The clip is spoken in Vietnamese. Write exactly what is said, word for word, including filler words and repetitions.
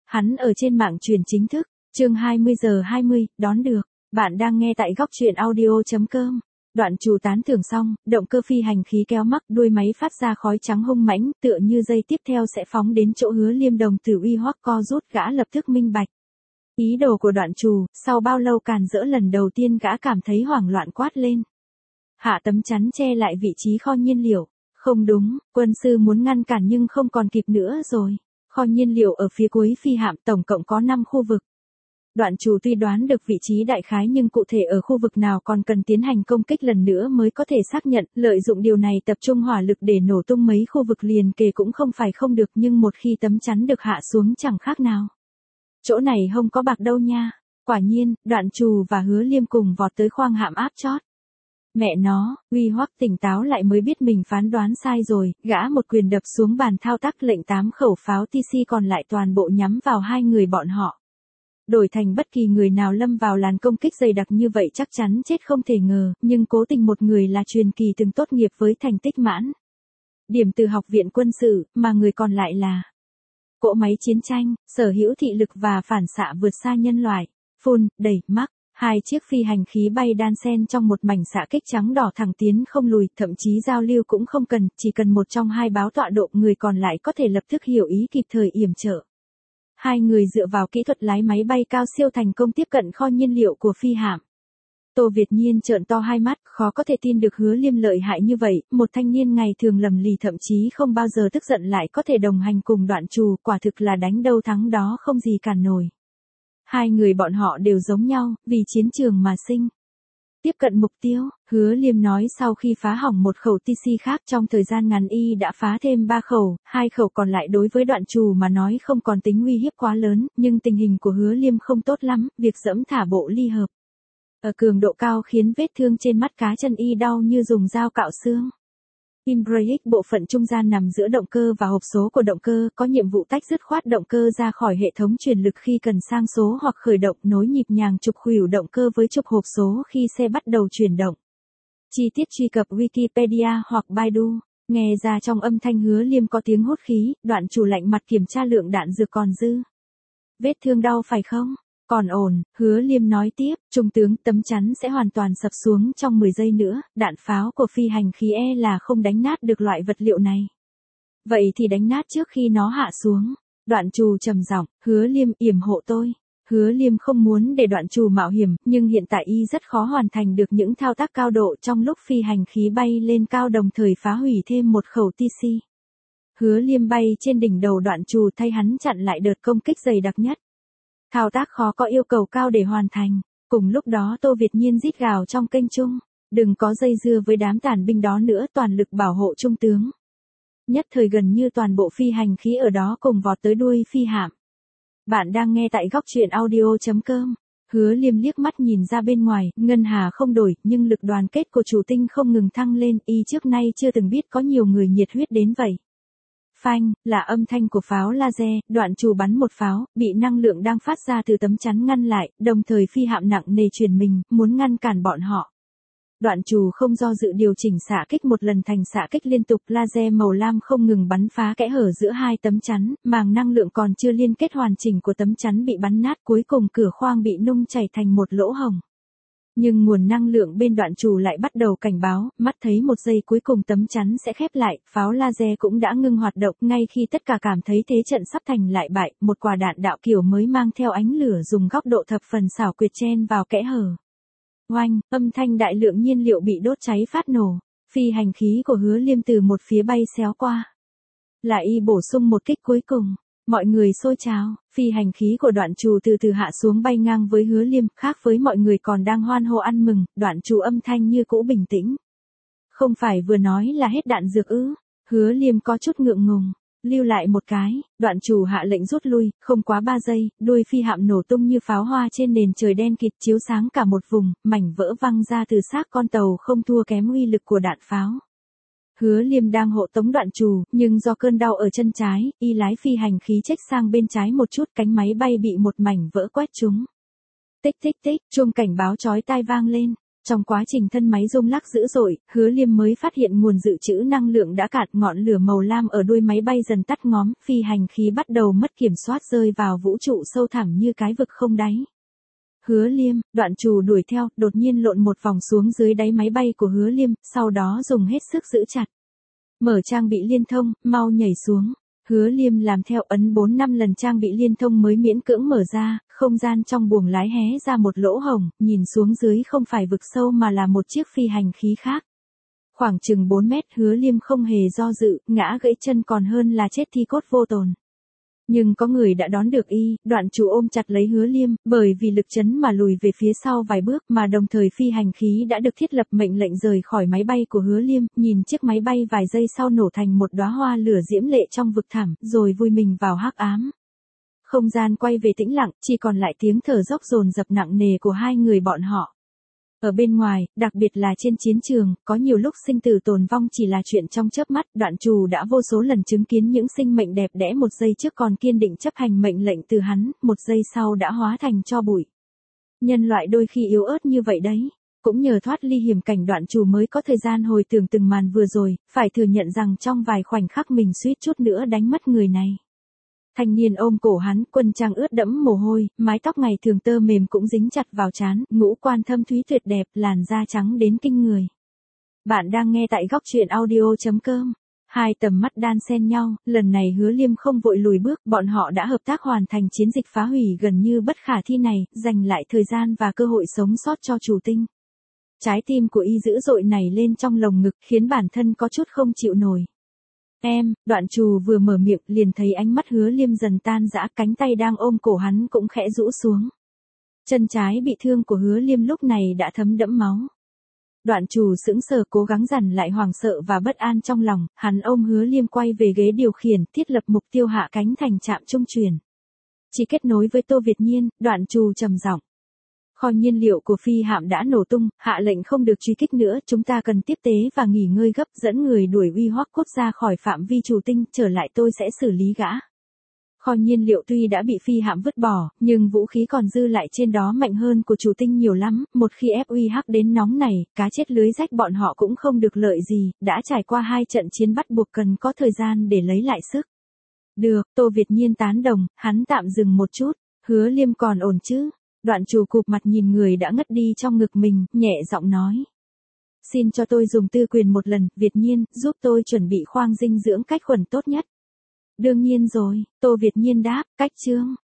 Hắn ở trên mạng truyền chính thức, chương hai mươi giờ hai mươi, đón được. Bạn đang nghe tại góc truyện audio.com. Đoạn Trù tán thưởng xong, động cơ phi hành khí kéo mắc, đuôi máy phát ra khói trắng hung mãnh, tựa như dây tiếp theo sẽ phóng đến chỗ Hứa Liêm đồng tử uy hoắc co rút, gã lập tức minh bạch. Ý đồ của Đoạn Trù, sau bao lâu càn rỡ lần đầu tiên gã cảm thấy hoảng loạn quát lên. Hạ tấm chắn che lại vị trí kho nhiên liệu. Không đúng, quân sư muốn ngăn cản nhưng không còn kịp nữa rồi. Kho nhiên liệu ở phía cuối phi hạm tổng cộng có năm khu vực. Đoạn Trù tuy đoán được vị trí đại khái nhưng cụ thể ở khu vực nào còn cần tiến hành công kích lần nữa mới có thể xác nhận, lợi dụng điều này tập trung hỏa lực để nổ tung mấy khu vực liền kề cũng không phải không được, nhưng một khi tấm chắn được hạ xuống chẳng khác nào. Chỗ này không có bạc đâu nha. Quả nhiên, Đoạn Trù và Hứa Liêm cùng vọt tới khoang hạm áp chót. Mẹ nó, uy hoắc tỉnh táo lại mới biết mình phán đoán sai rồi, gã một quyền đập xuống bàn thao tác lệnh tám khẩu pháo tê xê còn lại toàn bộ nhắm vào hai người bọn họ. Đổi thành bất kỳ người nào lâm vào làn công kích dày đặc như vậy chắc chắn chết không thể ngờ, nhưng cố tình một người là truyền kỳ từng tốt nghiệp với thành tích mãn điểm từ học viện quân sự, mà người còn lại là cỗ máy chiến tranh, sở hữu thị lực và phản xạ vượt xa nhân loại. Phun, đẩy, mắc. Hai chiếc phi hành khí bay đan xen trong một mảnh xạ kích trắng đỏ thẳng tiến không lùi, thậm chí giao lưu cũng không cần, chỉ cần một trong hai báo tọa độ, người còn lại có thể lập tức hiểu ý kịp thời yểm trợ. Hai người dựa vào kỹ thuật lái máy bay cao siêu thành công tiếp cận kho nhiên liệu của phi hạm. Tô Việt Nhiên trợn to hai mắt, khó có thể tin được Hứa Liêm lợi hại như vậy, một thanh niên ngày thường lầm lì thậm chí không bao giờ tức giận lại có thể đồng hành cùng Đoạn Trù, quả thực là đánh đâu thắng đó không gì cản nổi. Hai người bọn họ đều giống nhau, vì chiến trường mà sinh. Tiếp cận mục tiêu, Hứa Liêm nói sau khi phá hỏng một khẩu tê xê khác trong thời gian ngắn y đã phá thêm ba khẩu, hai khẩu còn lại đối với Đoạn Trù mà nói không còn tính uy hiếp quá lớn, nhưng tình hình của Hứa Liêm không tốt lắm, việc dẫm thả bộ ly hợp ở cường độ cao khiến vết thương trên mắt cá chân y đau như dùng dao cạo xương. Imbrake, bộ phận trung gian nằm giữa động cơ và hộp số của động cơ, có nhiệm vụ tách dứt khoát động cơ ra khỏi hệ thống truyền lực khi cần sang số hoặc khởi động, nối nhịp nhàng trục khuỷu động cơ với trục hộp số khi xe bắt đầu chuyển động. Chi tiết truy cập Wikipedia hoặc Baidu. Nghe ra trong âm thanh Hứa Liêm có tiếng hốt khí, Đoạn Trù lạnh mặt kiểm tra lượng đạn dược còn dư. Vết thương đau phải không? Còn ổn, Hứa Liêm nói tiếp, trung tướng, tấm chắn sẽ hoàn toàn sập xuống trong mười giây nữa, đạn pháo của phi hành khí e là không đánh nát được loại vật liệu này. Vậy thì đánh nát trước khi nó hạ xuống. Đoạn Trù trầm giọng, Hứa Liêm, yểm hộ tôi. Hứa Liêm không muốn để Đoạn Trù mạo hiểm, nhưng hiện tại y rất khó hoàn thành được những thao tác cao độ trong lúc phi hành khí bay lên cao đồng thời phá hủy thêm một khẩu tê xê. Hứa Liêm bay trên đỉnh đầu Đoạn Trù thay hắn chặn lại đợt công kích dày đặc nhất. Thao tác khó có yêu cầu cao để hoàn thành. Cùng lúc đó Tô Việt Nhiên rít gào trong kênh chung, đừng có dây dưa với đám tàn binh đó nữa, toàn lực bảo hộ trung tướng. Nhất thời gần như toàn bộ phi hành khí ở đó cùng vọt tới đuôi phi hạm. Bạn đang nghe tại góc truyện audio.com. Hứa Liêm liếc mắt nhìn ra bên ngoài, ngân hà không đổi, nhưng lực đoàn kết của chủ tinh không ngừng thăng lên, y trước nay chưa từng biết có nhiều người nhiệt huyết đến vậy. Phanh, là âm thanh của pháo laser, Đoạn Trù bắn một pháo, bị năng lượng đang phát ra từ tấm chắn ngăn lại, đồng thời phi hạm nặng nề chuyển mình, muốn ngăn cản bọn họ. Đoạn Trù không do dự điều chỉnh xạ kích một lần thành xạ kích liên tục, laser màu lam không ngừng bắn phá kẽ hở giữa hai tấm chắn, màng năng lượng còn chưa liên kết hoàn chỉnh của tấm chắn bị bắn nát, cuối cùng cửa khoang bị nung chảy thành một lỗ hổng. Nhưng nguồn năng lượng bên Đoạn Trù lại bắt đầu cảnh báo, mắt thấy một giây cuối cùng tấm chắn sẽ khép lại, pháo laser cũng đã ngưng hoạt động, ngay khi tất cả cảm thấy thế trận sắp thành lại bại, một quả đạn đạo kiểu mới mang theo ánh lửa dùng góc độ thập phần xảo quyệt chen vào kẽ hở. Oanh, âm thanh đại lượng nhiên liệu bị đốt cháy phát nổ, phi hành khí của Hứa Liêm từ một phía bay xéo qua. Lại y bổ sung một kích cuối cùng. Mọi người xôi trào, phi hành khí của Đoạn Trù từ từ hạ xuống bay ngang với Hứa Liêm, khác với mọi người còn đang hoan hô ăn mừng, Đoạn Trù âm thanh như cũ bình tĩnh. Không phải vừa nói là hết đạn dược ư? Hứa Liêm có chút ngượng ngùng, lưu lại một cái, Đoạn Trù hạ lệnh rút lui, không quá ba giây, đuôi phi hạm nổ tung như pháo hoa trên nền trời đen kịt chiếu sáng cả một vùng, mảnh vỡ văng ra từ xác con tàu không thua kém uy lực của đạn pháo. Hứa Liêm đang hộ tống Đoạn Trù, nhưng do cơn đau ở chân trái, y lái phi hành khí chếch sang bên trái một chút, cánh máy bay bị một mảnh vỡ quét trúng. Tích tích tích, chuông cảnh báo chói tai vang lên. Trong quá trình thân máy rung lắc dữ dội, Hứa Liêm mới phát hiện nguồn dự trữ năng lượng đã cạn, ngọn lửa màu lam ở đuôi máy bay dần tắt ngóm, phi hành khí bắt đầu mất kiểm soát rơi vào vũ trụ sâu thẳm như cái vực không đáy. Hứa Liêm, Đoạn Trù đuổi theo, đột nhiên lộn một vòng xuống dưới đáy máy bay của Hứa Liêm, sau đó dùng hết sức giữ chặt. Mở trang bị liên thông, mau nhảy xuống. Hứa Liêm làm theo, ấn bốn năm lần trang bị liên thông mới miễn cưỡng mở ra, không gian trong buồng lái hé ra một lỗ hổng, nhìn xuống dưới không phải vực sâu mà là một chiếc phi hành khí khác. Khoảng chừng bốn mét, Hứa Liêm không hề do dự, ngã gãy chân còn hơn là chết thi cốt vô tồn. Nhưng có người đã đón được y, Đoạn Trù ôm chặt lấy Hứa Liêm, bởi vì lực chấn mà lùi về phía sau vài bước, mà đồng thời phi hành khí đã được thiết lập mệnh lệnh rời khỏi máy bay của Hứa Liêm, nhìn chiếc máy bay vài giây sau nổ thành một đóa hoa lửa diễm lệ trong vực thẳm, rồi vùi mình vào hắc ám. Không gian quay về tĩnh lặng, chỉ còn lại tiếng thở dốc dồn dập nặng nề của hai người bọn họ. Ở bên ngoài, đặc biệt là trên chiến trường, có nhiều lúc sinh tử tồn vong chỉ là chuyện trong chớp mắt, Đoạn Trù đã vô số lần chứng kiến những sinh mệnh đẹp đẽ một giây trước còn kiên định chấp hành mệnh lệnh từ hắn, một giây sau đã hóa thành tro bụi. Nhân loại đôi khi yếu ớt như vậy đấy. Cũng nhờ thoát ly hiểm cảnh, Đoạn Trù mới có thời gian hồi tưởng từng màn vừa rồi, phải thừa nhận rằng trong vài khoảnh khắc mình suýt chút nữa đánh mất người này. Thanh niên ôm cổ hắn, quân trang ướt đẫm mồ hôi, mái tóc ngày thường tơ mềm cũng dính chặt vào trán, ngũ quan thâm thúy tuyệt đẹp, làn da trắng đến kinh người. Bạn đang nghe tại góc truyện audio chấm com. Hai tầm mắt đan xen nhau, lần này Hứa Liêm không vội lùi bước, bọn họ đã hợp tác hoàn thành chiến dịch phá hủy gần như bất khả thi này, giành lại thời gian và cơ hội sống sót cho chủ tinh. Trái tim của y dữ dội nảy lên trong lồng ngực, khiến bản thân có chút không chịu nổi. Em, Đoạn Trù vừa mở miệng liền thấy ánh mắt Hứa Liêm dần tan rã, cánh tay đang ôm cổ hắn cũng khẽ rũ xuống. Chân trái bị thương của Hứa Liêm lúc này đã thấm đẫm máu. Đoạn Trù sững sờ, cố gắng dằn lại hoảng sợ và bất an trong lòng, hắn ôm Hứa Liêm quay về ghế điều khiển, thiết lập mục tiêu hạ cánh thành trạm trung chuyển. Chỉ kết nối với Tô Việt Nhiên, Đoạn Trù trầm giọng. Kho nhiên liệu của phi hạm đã nổ tung, hạ lệnh không được truy kích nữa, chúng ta cần tiếp tế và nghỉ ngơi gấp, dẫn người đuổi Uy Hoắc Quốc ra khỏi phạm vi chủ tinh, trở lại tôi sẽ xử lý gã. Kho nhiên liệu tuy đã bị phi hạm vứt bỏ, nhưng vũ khí còn dư lại trên đó mạnh hơn của chủ tinh nhiều lắm, một khi ép Uy Hắc đến nóng này, cá chết lưới rách bọn họ cũng không được lợi gì, đã trải qua hai trận chiến bắt buộc cần có thời gian để lấy lại sức. Được, Tô Việt Nhiên tán đồng, hắn tạm dừng một chút, Hứa Liêm còn ổn chứ? Đoạn Trù cụp mặt nhìn người đã ngất đi trong ngực mình, nhẹ giọng nói. Xin cho tôi dùng tư quyền một lần, Việt Nhiên, giúp tôi chuẩn bị khoang dinh dưỡng cách khuẩn tốt nhất. Đương nhiên rồi, Tô Việt Nhiên đáp, cách chương.